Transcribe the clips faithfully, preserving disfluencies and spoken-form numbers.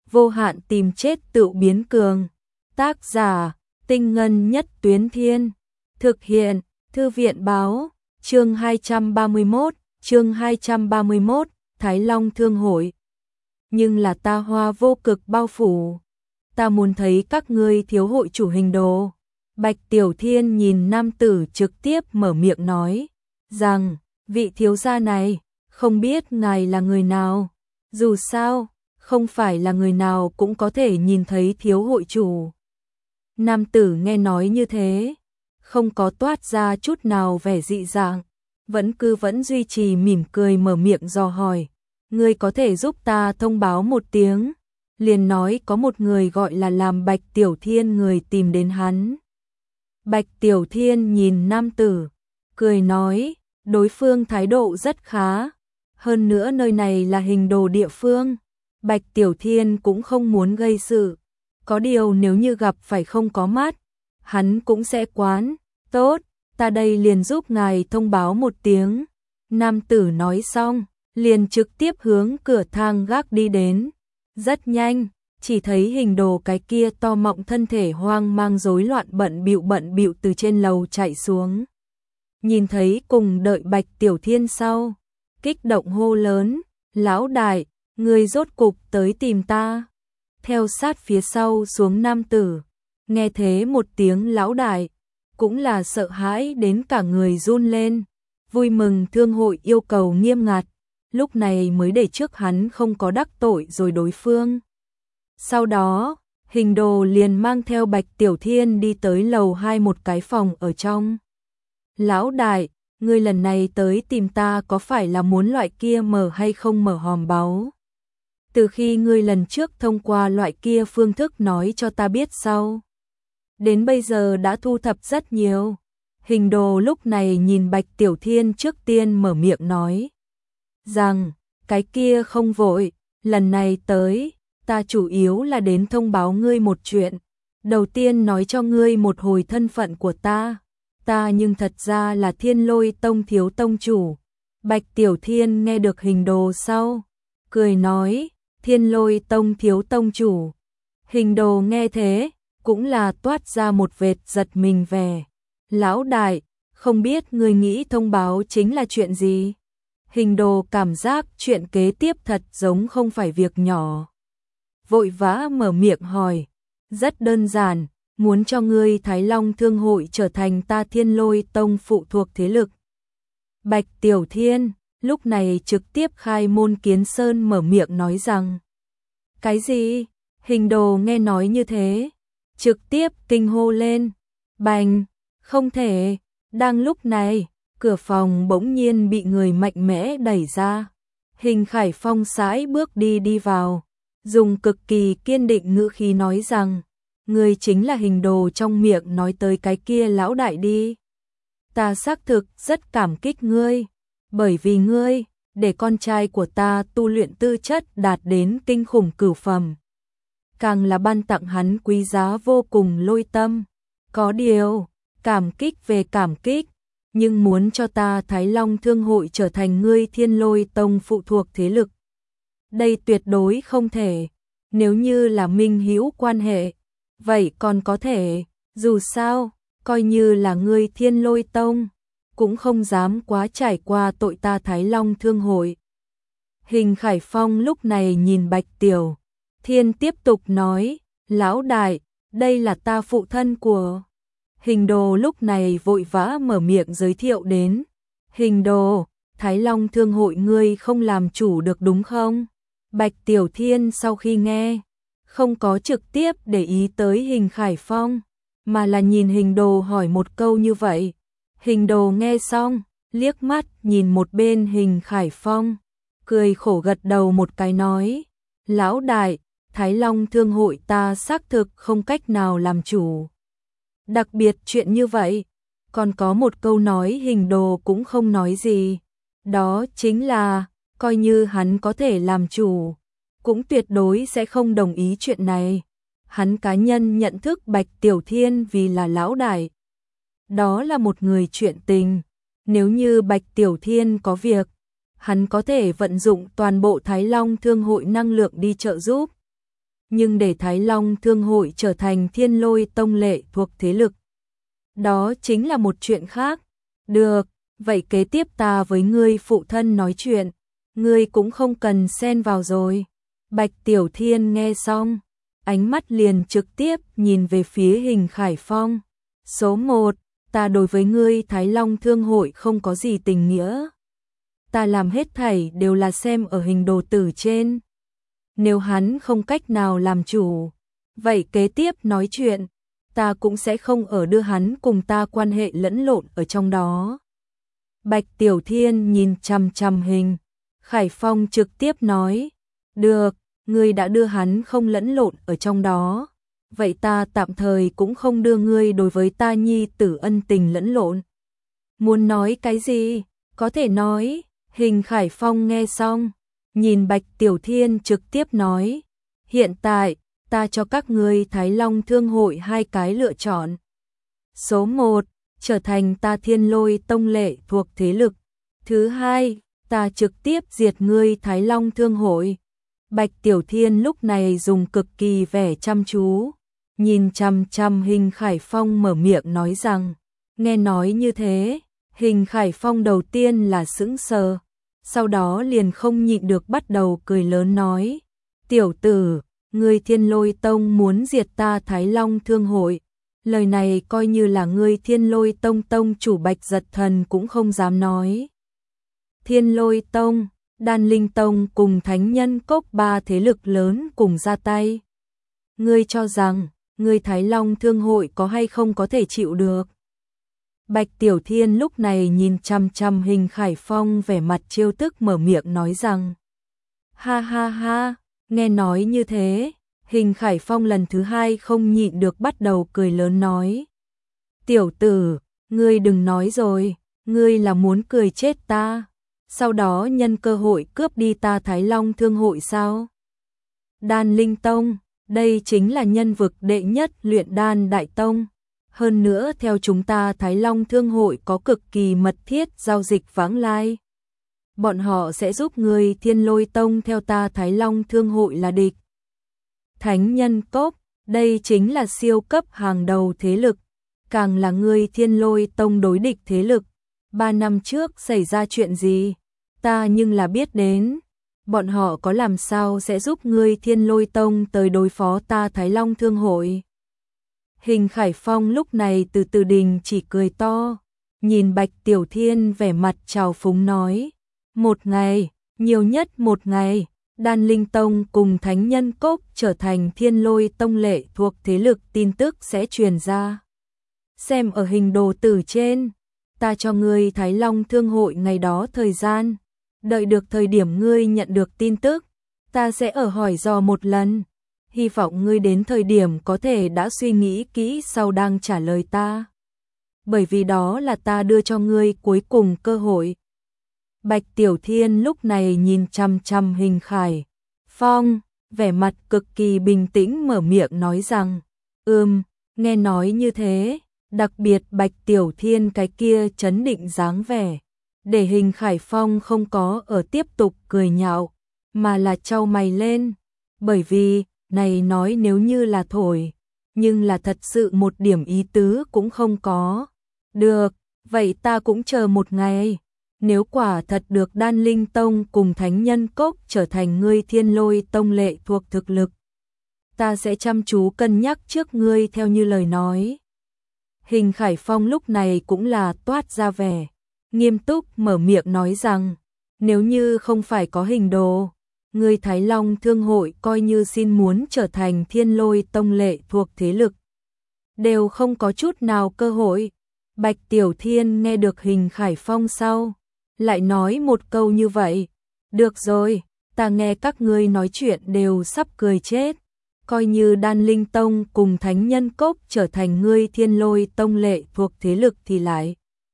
vô hạn tìm chết tự biến cường. Tác giả, Tinh Ngân Nhất Tuyến Thiên. Thực hiện, Thư viện báo, chương hai trăm ba mươi mốt, chương hai trăm ba mươi mốt, Thái Long Thương Hội. Nhưng là ta hoa vô cực bao phủ. Ta muốn thấy các ngươi thiếu hội chủ hình đồ. Bạch Tiểu Thiên nhìn nam tử trực tiếp mở miệng nói, rằng, vị thiếu gia này, không biết ngài là người nào. Dù sao, không phải là người nào cũng có thể nhìn thấy thiếu hội chủ. Nam tử nghe nói như thế, không có toát ra chút nào vẻ dị dạng, vẫn cứ vẫn duy trì mỉm cười mở miệng dò hỏi, ngươi có thể giúp ta thông báo một tiếng. Liền nói có một người gọi là làm Bạch Tiểu Thiên người tìm đến hắn. Bạch Tiểu Thiên nhìn nam tử, cười nói, đối phương thái độ rất khá, hơn nữa nơi này là hình đồ địa phương. Bạch Tiểu Thiên cũng không muốn gây sự, có điều nếu như gặp phải không có mắt, hắn cũng sẽ quán. Tốt, ta đây liền giúp ngài thông báo một tiếng. Nam tử nói xong, liền trực tiếp hướng cửa thang gác đi đến. Rất nhanh, chỉ thấy hình đồ cái kia to mọng thân thể hoang mang rối loạn bận bịu bận bịu từ trên lầu chạy xuống. Nhìn thấy cùng đợi Bạch Tiểu Thiên sau, kích động hô lớn, lão đại, người rốt cục tới tìm ta. Theo sát phía sau xuống nam tử, nghe thế một tiếng lão đại, cũng là sợ hãi đến cả người run lên. Vui mừng thương hội yêu cầu nghiêm ngặt, lúc này mới để trước hắn không có đắc tội rồi đối phương. Sau đó, hình đồ liền mang theo Bạch Tiểu Thiên đi tới lầu hai một cái phòng ở trong. Lão đại, ngươi lần này tới tìm ta có phải là muốn loại kia mở hay không mở hòm báu? Từ khi ngươi lần trước thông qua loại kia phương thức nói cho ta biết sau, đến bây giờ đã thu thập rất nhiều. Hình đồ lúc này nhìn Bạch Tiểu Thiên trước tiên mở miệng nói, rằng, cái kia không vội, lần này tới, ta chủ yếu là đến thông báo ngươi một chuyện. Đầu tiên nói cho ngươi một hồi thân phận của ta, ta nhưng thật ra là Thiên Lôi Tông thiếu tông chủ. Bạch Tiểu Thiên nghe được hình đồ sau, cười nói, Thiên Lôi Tông thiếu tông chủ. Hình đồ nghe thế, cũng là toát ra một vệt giật mình vẻ. Lão đại, không biết ngươi nghĩ thông báo chính là chuyện gì? Hình đồ cảm giác chuyện kế tiếp thật giống không phải việc nhỏ. Vội vã mở miệng hỏi, rất đơn giản, muốn cho ngươi Thái Long Thương hội trở thành ta Thiên Lôi Tông phụ thuộc thế lực. Bạch Tiểu Thiên lúc này trực tiếp khai môn kiến sơn mở miệng nói rằng, cái gì? Hình đồ nghe nói như thế, trực tiếp kinh hô lên, bành, không thể. Đang lúc này, cửa phòng bỗng nhiên bị người mạnh mẽ đẩy ra. Hình Khải Phong sải bước đi đi vào, dùng cực kỳ kiên định ngữ khí nói rằng, ngươi chính là hình đồ trong miệng nói tới cái kia lão đại đi. Ta xác thực rất cảm kích ngươi, bởi vì ngươi, để con trai của ta tu luyện tư chất đạt đến kinh khủng cửu phẩm. Càng là ban tặng hắn quý giá vô cùng lôi tâm. Có điều, cảm kích về cảm kích, nhưng muốn cho ta Thái Long Thương hội trở thành ngươi Thiên Lôi Tông phụ thuộc thế lực, đây tuyệt đối không thể. Nếu như là minh hữu quan hệ, vậy còn có thể, dù sao, coi như là ngươi Thiên Lôi Tông, cũng không dám quá trải qua tội ta Thái Long Thương hội. Hình Khải Phong lúc này nhìn Bạch Tiểu Thiên tiếp tục nói, lão đại, đây là ta phụ thân của. Hình đồ lúc này vội vã mở miệng giới thiệu đến. Hình đồ, Thái Long Thương hội ngươi không làm chủ được đúng không? Bạch Tiểu Thiên sau khi nghe, không có trực tiếp để ý tới Hình Khải Phong, mà là nhìn hình đồ hỏi một câu như vậy. Hình đồ nghe xong, liếc mắt nhìn một bên Hình Khải Phong, cười khổ gật đầu một cái nói, lão đại, Thái Long Thương hội ta xác thực không cách nào làm chủ. Đặc biệt chuyện như vậy, còn có một câu nói hình đồ cũng không nói gì, đó chính là, coi như hắn có thể làm chủ, cũng tuyệt đối sẽ không đồng ý chuyện này. Hắn cá nhân nhận thức Bạch Tiểu Thiên vì là lão đại. Đó là một người chuyện tình, nếu như Bạch Tiểu Thiên có việc, hắn có thể vận dụng toàn bộ Thái Long Thương hội năng lượng đi trợ giúp. nhưng để Thái Long Thương hội trở thành Thiên Lôi Tông lệ thuộc thế lực, đó chính là một chuyện khác. Được, vậy kế tiếp ta với ngươi phụ thân nói chuyện, ngươi cũng không cần xen vào rồi. Bạch Tiểu Thiên nghe xong, ánh mắt liền trực tiếp nhìn về phía Hình Khải Phong. Số một, ta đối với ngươi Thái Long Thương hội không có gì tình nghĩa. Ta làm hết thảy đều là xem ở hình đồ tử trên. Nếu hắn không cách nào làm chủ, vậy kế tiếp nói chuyện, ta cũng sẽ không ở đưa hắn cùng ta quan hệ lẫn lộn ở trong đó. Bạch Tiểu Thiên nhìn chằm chằm Hình Khải Phong trực tiếp nói, được, ngươi đã đưa hắn không lẫn lộn ở trong đó, vậy ta tạm thời cũng không đưa ngươi đối với ta nhi tử ân tình lẫn lộn. Muốn nói cái gì, có thể nói. Hình Khải Phong nghe xong, nhìn Bạch Tiểu Thiên trực tiếp nói, hiện tại, ta cho các ngươi Thái Long Thương hội hai cái lựa chọn. Số một, trở thành ta Thiên Lôi Tông lệ thuộc thế lực. Thứ hai, ta trực tiếp diệt ngươi Thái Long Thương hội. Bạch Tiểu Thiên lúc này dùng cực kỳ vẻ chăm chú, nhìn chằm chằm Hình Khải Phong mở miệng nói rằng, nghe nói như thế, Hình Khải Phong đầu tiên là sững sờ, sau đó liền không nhịn được bắt đầu cười lớn nói, tiểu tử, ngươi Thiên Lôi Tông muốn diệt ta Thái Long Thương hội, lời này coi như là ngươi Thiên Lôi Tông tông chủ Bạch Giật Thần cũng không dám nói. Thiên Lôi Tông, Đan Linh Tông cùng Thánh Nhân Cốc ba thế lực lớn cùng ra tay. Ngươi cho rằng, ngươi Thái Long Thương hội có hay không có thể chịu được? Bạch Tiểu Thiên lúc này nhìn chằm chằm Hình Khải Phong vẻ mặt trêu tức mở miệng nói rằng, ha ha ha, nghe nói như thế, Hình Khải Phong lần thứ hai không nhịn được bắt đầu cười lớn nói, tiểu tử, ngươi đừng nói rồi, ngươi là muốn cười chết ta, sau đó nhân cơ hội cướp đi ta Thái Long Thương hội sao? Đan Linh Tông, đây chính là nhân vực đệ nhất luyện đan đại tông. Hơn nữa theo chúng ta Thái Long Thương hội có cực kỳ mật thiết giao dịch vãng lai. Bọn họ sẽ giúp người Thiên Lôi Tông theo ta Thái Long Thương hội là địch. Thánh Nhân Cốc, đây chính là siêu cấp hàng đầu thế lực, càng là người Thiên Lôi Tông đối địch thế lực. Ba năm trước xảy ra chuyện gì, ta nhưng là biết đến. Bọn họ có làm sao sẽ giúp người Thiên Lôi Tông tới đối phó ta Thái Long Thương hội. Hình Khải Phong lúc này từ từ đình chỉ cười to, nhìn Bạch Tiểu Thiên vẻ mặt trào phúng nói, một ngày, nhiều nhất một ngày, Đan Linh Tông cùng Thánh Nhân Cốc trở thành Thiên Lôi Tông lệ thuộc thế lực tin tức sẽ truyền ra. Xem ở hình đồ tử trên, ta cho ngươi Thái Long Thương hội ngày đó thời gian, đợi được thời điểm ngươi nhận được tin tức, ta sẽ ở hỏi dò một lần. Hy vọng ngươi đến thời điểm có thể đã suy nghĩ kỹ sau đang trả lời ta. Bởi vì đó là ta đưa cho ngươi cuối cùng cơ hội. Bạch Tiểu Thiên lúc này nhìn chằm chằm Hình Khải Phong, vẻ mặt cực kỳ bình tĩnh mở miệng nói rằng, ừm, nghe nói như thế, đặc biệt Bạch Tiểu Thiên cái kia chấn định dáng vẻ, để Hình Khải Phong không có ở tiếp tục cười nhạo, mà là chau mày lên, bởi vì này nói nếu như là thổi, nhưng là thật sự một điểm ý tứ cũng không có. Được, vậy ta cũng chờ một ngày. Nếu quả thật được Đan Linh Tông cùng Thánh Nhân Cốc trở thành ngươi Thiên Lôi Tông lệ thuộc thực lực, ta sẽ chăm chú cân nhắc trước ngươi theo như lời nói. Hình Khải Phong lúc này cũng là toát ra vẻ nghiêm túc mở miệng nói rằng, nếu như không phải có hình đồ, người Thái Long Thương hội coi như xin muốn trở thành Thiên Lôi Tông lệ thuộc thế lực, đều không có chút nào cơ hội. Bạch Tiểu Thiên nghe được Hình Khải Phong sau, lại nói một câu như vậy, được rồi, ta nghe các ngươi nói chuyện đều sắp cười chết, coi như Đan Linh Tông cùng Thánh Nhân Cốc trở thành ngươi Thiên Lôi Tông lệ thuộc thế lực thì lại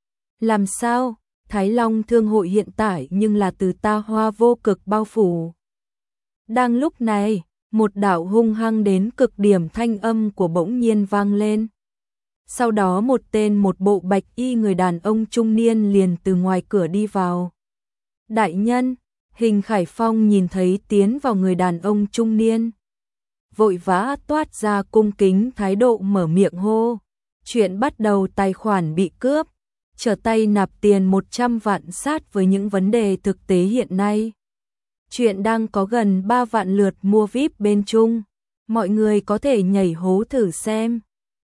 làm sao? Thái Long Thương hội hiện tại nhưng là từ ta hoa vô cực bao phủ. Đang lúc này, một đạo hung hăng đến cực điểm thanh âm của bỗng nhiên vang lên. Sau đó một tên một bộ bạch y người đàn ông trung niên liền từ ngoài cửa đi vào. Đại nhân, Hình Khải Phong nhìn thấy tiến vào người đàn ông trung niên. vội vã toát ra cung kính thái độ mở miệng hô. Chuyện bắt đầu tài khoản bị cướp, trở tay nạp tiền một trăm vạn sát với những vấn đề thực tế hiện nay. Chuyện đang có gần ba vạn lượt mua vi ai pi bên Trung, mọi người có thể nhảy hố thử xem.